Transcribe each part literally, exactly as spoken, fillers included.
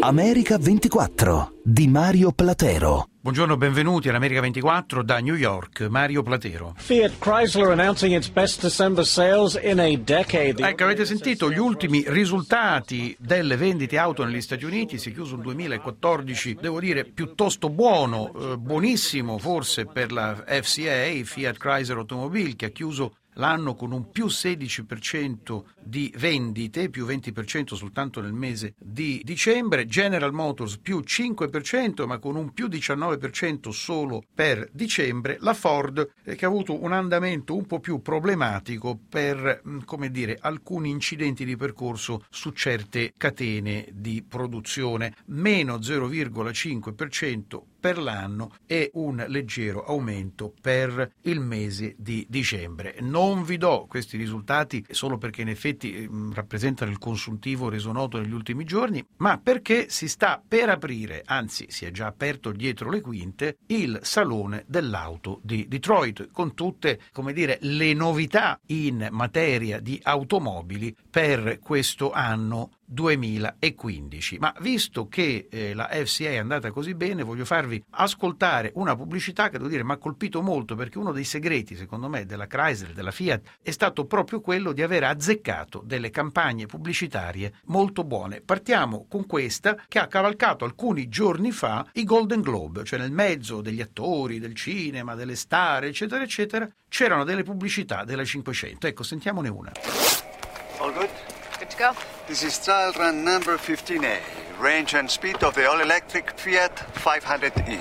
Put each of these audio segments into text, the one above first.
America ventiquattro di Mario Platero. Buongiorno, benvenuti all'America ventiquattro da New York, Mario Platero. Fiat Chrysler announcing its best December sales in a decade. Ecco, avete sentito gli ultimi risultati delle vendite auto negli Stati Uniti. Si è chiuso un duemilaquattordici, devo dire, piuttosto buono, eh, buonissimo forse per la F C A, Fiat Chrysler Automobile, che ha chiuso l'anno con un più sedici per cento di vendite, più venti per cento soltanto nel mese di dicembre. General Motors più cinque per cento, ma con un più diciannove per cento solo per dicembre. La Ford, eh, che ha avuto un andamento un po' più problematico per, come dire, alcuni incidenti di percorso su certe catene di produzione, meno zero virgola cinque per cento per l'anno e un leggero aumento per il mese di dicembre. Non vi do questi risultati solo perché in effetti eh, rappresentano il consuntivo reso noto negli ultimi giorni, ma perché si sta per aprire, anzi si è già aperto dietro le quinte, il Salone dell'Auto di Detroit, con tutte, come dire, le novità in materia di automobili per questo anno duemilaquindici. Ma visto che eh, la F C A è andata così bene, voglio farvi ascoltare una pubblicità che, devo dire, mi ha colpito molto, perché uno dei segreti, secondo me, della Chrysler, della Fiat, è stato proprio quello di aver azzeccato delle campagne pubblicitarie molto buone. Partiamo con questa che ha cavalcato alcuni giorni fa i Golden Globe, cioè nel mezzo degli attori, del cinema, delle star, eccetera, eccetera, c'erano delle pubblicità della cinquecento. Ecco, sentiamone una. All good? Good to go. This is trial run number fifteen A. Range and speed of the all-electric Fiat five hundred E.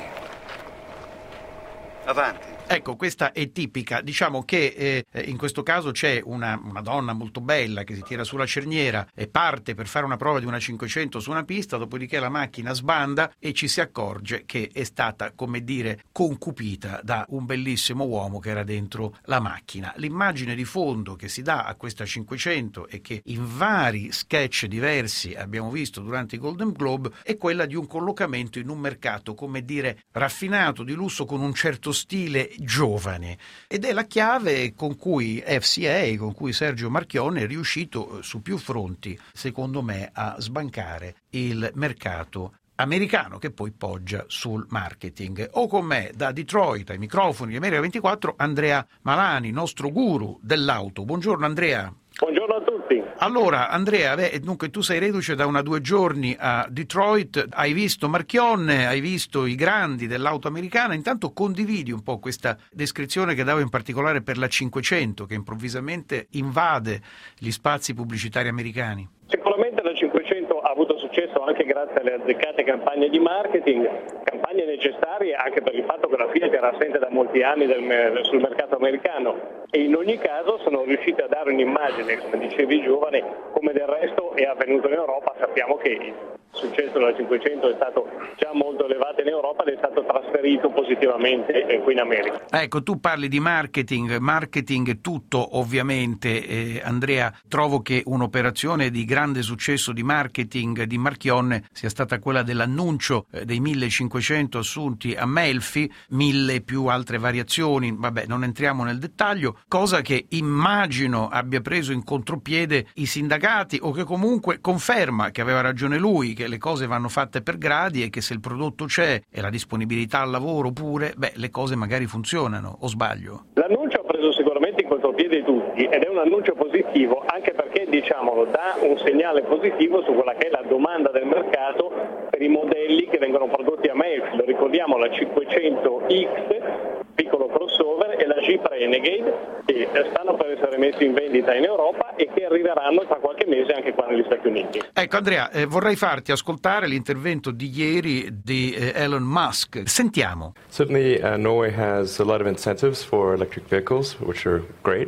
Avanti. Ecco, questa è tipica. Diciamo che eh, in questo caso c'è una, una donna molto bella che si tira sulla cerniera e parte per fare una prova di una cinquecento su una pista, dopodiché la macchina sbanda e ci si accorge che è stata, come dire, concupita da un bellissimo uomo che era dentro la macchina. L'immagine di fondo che si dà a questa cinquecento e che in vari sketch diversi abbiamo visto durante i Golden Globe è quella di un collocamento in un mercato, come dire, raffinato, di lusso, con un certo stile giovane, ed è la chiave con cui F C A, con cui Sergio Marchionne è riuscito su più fronti, secondo me, a sbancare il mercato americano, che poi poggia sul marketing. O con me da Detroit ai microfoni di America ventiquattro Andrea Malani, nostro guru dell'auto. Buongiorno Andrea. Buongiorno a tutti. Allora Andrea, beh, dunque tu sei reduce da una due giorni a Detroit, hai visto Marchionne, hai visto i grandi dell'auto americana. Intanto condividi un po' questa descrizione che davo in particolare per la cinquecento, che improvvisamente invade gli spazi pubblicitari americani. Sicuramente la cinquecento ha avuto successo anche grazie alle azzeccate campagne di marketing, campagne necessarie anche per il fatto che la Fiat era assente da molti anni del, sul mercato americano, e in ogni caso sono riusciti a dare un'immagine, come dicevi, giovane, come del resto è avvenuto in Europa. Sappiamo che il successo della cinquecento è stato già molto elevato in Europa ed è stato trasferito positivamente qui in America. Ecco, tu parli di marketing, marketing è tutto ovviamente, eh, Andrea. Trovo che un'operazione di grande successo di marketing di Marchionne sia stata quella dell'annuncio eh, dei millecinquecento assunti a Melfi, mille più altre variazioni, vabbè, non entriamo nel dettaglio, cosa che immagino abbia preso in contropiede i sindacati, o che comunque conferma che aveva ragione lui, che le cose vanno fatte per gradi e che se il prodotto c'è e la disponibilità al lavoro pure, beh, le cose magari funzionano, o sbaglio? L'annuncio ha preso sicuramente in contropiede tutti ed è un annuncio positivo, anche perché, diciamolo, dà un segnale positivo su quella che è la domanda del mercato per i modelli che vengono prodotti a Melfi. Lo ricordiamo, la cinquecento X, piccolo crossover, e la Jeep Renegade, che stanno per essere messi in vendita in Europa e che arriveranno tra qualche mese anche qua negli Stati Uniti. Ecco Andrea, eh, vorrei farti ascoltare l'intervento di ieri di eh, Elon Musk. Sentiamo. Certainly uh, Norway has a lot of incentives for electric vehicles, which are great.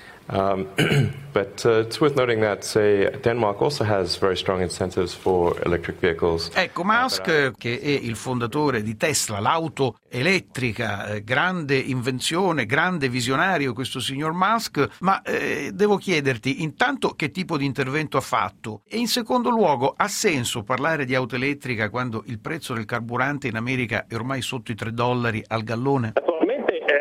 Um, but uh, it's worth noting that, say, Denmark also has very strong incentives for electric vehicles. Ecco, Musk, che è il fondatore di Tesla, l'auto elettrica, eh, grande invenzione, grande visionario questo signor Musk, ma eh, devo chiederti intanto che tipo di intervento ha fatto, e in secondo luogo ha senso parlare di auto elettrica quando il prezzo del carburante in America è ormai sotto i tre dollari al gallone? Attualmente eh, ha fatto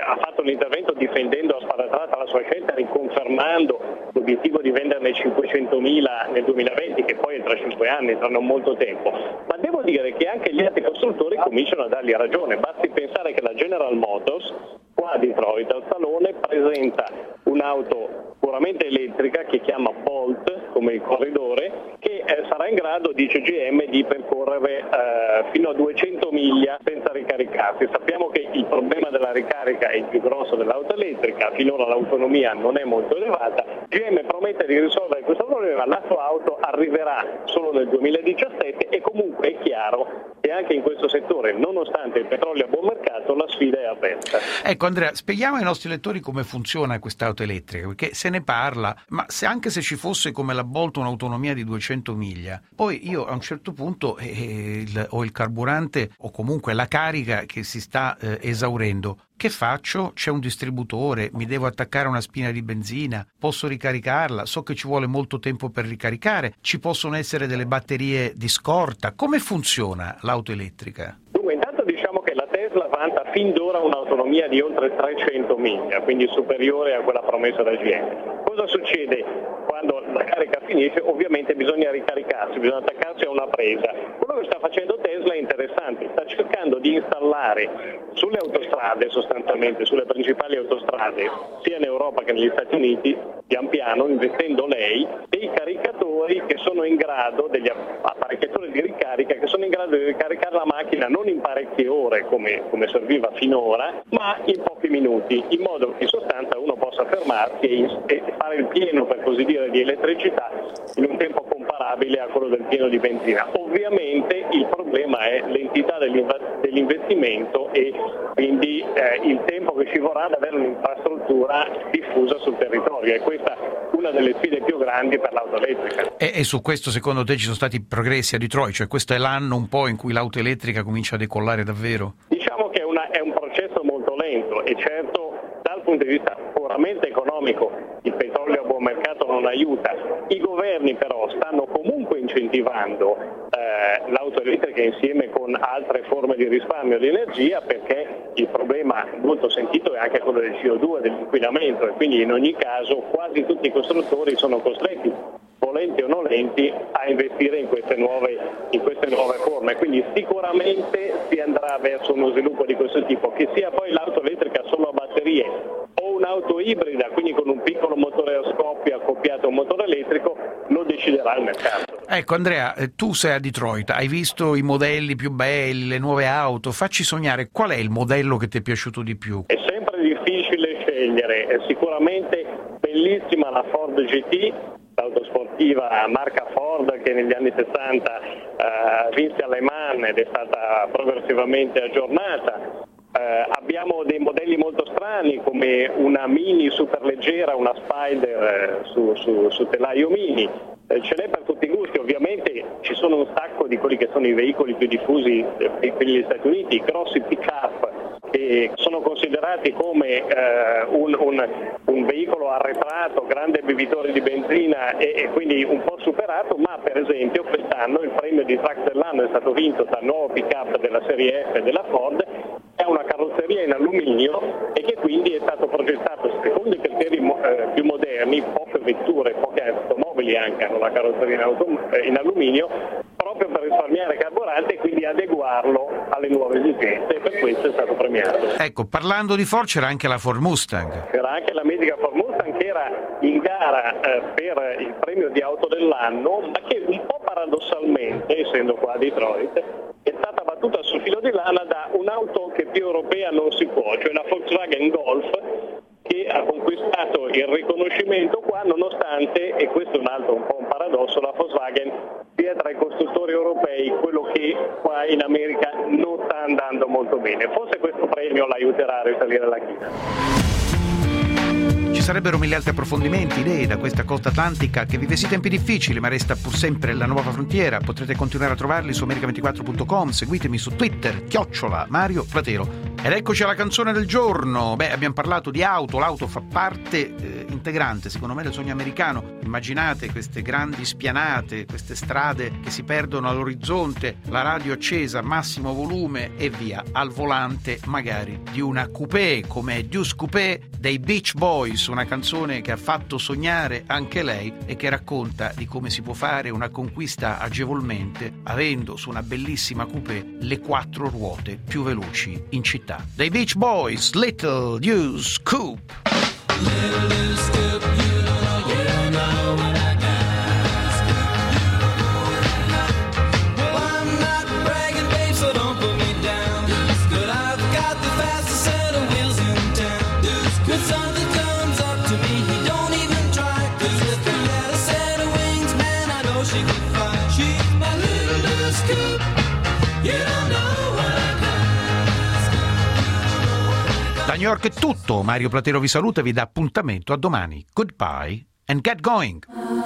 l'intervento difendendo a spada tratta la sua scelta, riconfermando l'obiettivo di venderne cinquecentomila nel duemilaventi, che poi è tra cinque anni, tra non molto tempo. Ma devo dire che anche gli altri costruttori cominciano a dargli ragione. Basti pensare che la General Motors qua a Detroit al salone presenta un'auto puramente elettrica che chiama Bolt come il corridore, che eh, sarà in grado, dice G M, di percorrere eh, fino a duecento miglia senza ricaricarsi. Sappiamo che il problema della ricarica è il più grosso dell'auto elettrica, finora l'autonomia non è molto elevata. G M promette di risolvere questo problema, la sua auto arriverà solo nel duemiladiciassette e comunque è chiaro che anche in questo settore, nonostante il petrolio a buon mercato, la sfida è aperta. Ecco Andrea, spieghiamo ai nostri lettori come funziona quest'auto elettrica, perché se ne parla, ma se anche se ci fosse come la Bolt un'autonomia di duecento miglia, poi io a un certo punto eh, il, ho il carburante o comunque la carica che si sta eh, esaurendo. Che faccio? C'è un distributore, mi devo attaccare a una spina di benzina, posso ricaricarla, so che ci vuole molto tempo per ricaricare, ci possono essere delle batterie di scorta. Come funziona l'auto elettrica? Dunque, intanto diciamo che la Tesla vanta fin d'ora un'autonomia di oltre trecento miglia, quindi superiore a quella promessa da G M. Cosa succede quando la carica finisce? Ovviamente bisogna ricaricarsi, bisogna attaccarsi a una presa. Quello che sta facendo Tesla è interessante, sta cercando di installare sulle autostrade, sostanzialmente sulle principali autostrade, sia in Europa che negli Stati Uniti, pian piano, investendo lei, dei caricatori che sono in grado, degli apparecchiatori di ricarica, che sono in grado di ricaricare la macchina non in parecchie ore come, come serviva finora, ma in pochi minuti, in modo che in sostanza uno possa fermarsi e, e fare il pieno, per così dire, di elettricità in un tempo comparabile a quello del pieno di benzina. Ovviamente il problema è l'entità dell'investimento e quindi eh, il tempo che ci vorrà ad avere un'infrastruttura diffusa sul territorio, e questa è una delle sfide più grandi per l'auto elettrica. E, e su questo secondo te ci sono stati progressi a Detroit? Cioè questo è l'anno un po' in cui l'auto elettrica comincia a decollare davvero? Diciamo che è, una, è un processo molto lento e certo dal punto di vista puramente economico il petrolio a buon mercato non aiuta. I governi però stanno comunque incentivando eh, l'auto elettrica insieme con altre forme di risparmio di energia, perché il problema molto sentito è anche quello del C O due, dell'inquinamento, e quindi in ogni caso quasi tutti i costruttori sono costretti, volenti o nolenti, a investire in queste nuove, in queste nuove forme. Quindi sicuramente si andrà verso uno sviluppo di questo tipo, che sia poi l'auto elettrica solo a batterie o un'auto ibrida, quindi con un piccolo motore a scoppio accoppiato a un motore elettrico, lo deciderà il mercato. Ecco Andrea, tu sei a Detroit, hai visto i modelli più belli, le nuove auto, facci sognare, qual è il modello che ti è piaciuto di più? È sempre difficile scegliere, è sicuramente bellissima la Ford G T, l'auto sportiva marca Ford che negli anni sessanta eh, vinse a Le Mans ed è stata progressivamente aggiornata. Eh, abbiamo dei modelli molto strani come una Mini superleggera, una Spider eh, su, su, su telaio Mini. Eh, ce n'è per tutti i gusti, ovviamente ci sono un sacco di quelli che sono i veicoli più diffusi eh, per gli Stati Uniti, i grossi pick-up, che sono considerati come eh, un, un, un veicolo arretrato, grande bevitore di benzina e, e quindi un po' superato, ma per esempio quest'anno il premio di truck dell'anno è stato vinto dal nuovo pick-up della serie F della Ford, che ha una carrozzeria in alluminio e che quindi è stato progettato secondo i criteri eh, più moderni, poche vetture, poche automobili anche hanno la carrozzeria in, autom- eh, in alluminio, proprio per risparmiare carburante e quindi adeguarlo alle nuove esigenze, e per questo è stato premiato. Ecco, parlando di Ford c'era anche la Ford Mustang. C'era anche la mitica Ford Mustang che era in gara eh, per il premio di auto dell'anno, ma che un po' paradossalmente, essendo qua a Detroit, è stata battuta sul filo di lana da un'auto che più europea non si può, cioè la Volkswagen Golf, che ha conquistato il riconoscimento qua nonostante, e questo è un altro un po' un paradosso, la Volkswagen sia tra i costruttori europei quello che qua in America non sta andando molto bene. Forse questo premio l'aiuterà a risalire la china. Ci sarebbero mille altri approfondimenti, idee da questa costa atlantica che vive sì tempi difficili ma resta pur sempre la nuova frontiera. Potrete continuare a trovarli su america ventiquattro punto com, seguitemi su Twitter, chiocciola Mario Platero. Ed eccoci alla canzone del giorno. Beh, abbiamo parlato di auto, l'auto fa parte eh, integrante, secondo me, del sogno americano. Immaginate queste grandi spianate, queste strade che si perdono all'orizzonte, la radio accesa, massimo volume e via, al volante magari di una coupé come Deuce Coupé dei Beach Boys, una canzone che ha fatto sognare anche lei e che racconta di come si può fare una conquista agevolmente avendo su una bellissima coupé le quattro ruote più veloci in città. Dei Beach Boys, Little Deuce Coupe. Little Deuce Coupe, you don't know, you don't know what I got. Well, I'm not bragging, babe, so don't put me down. But I've got the fastest set of wheels in town. When something comes up to me, he don't even try. 'Cause if he had a set of wings, man, I know she could fly. She's my Little Deuce Coupe, you don't know what I got. Da New York è tutto, Mario Platero vi saluta e vi dà appuntamento a domani. Goodbye and get going!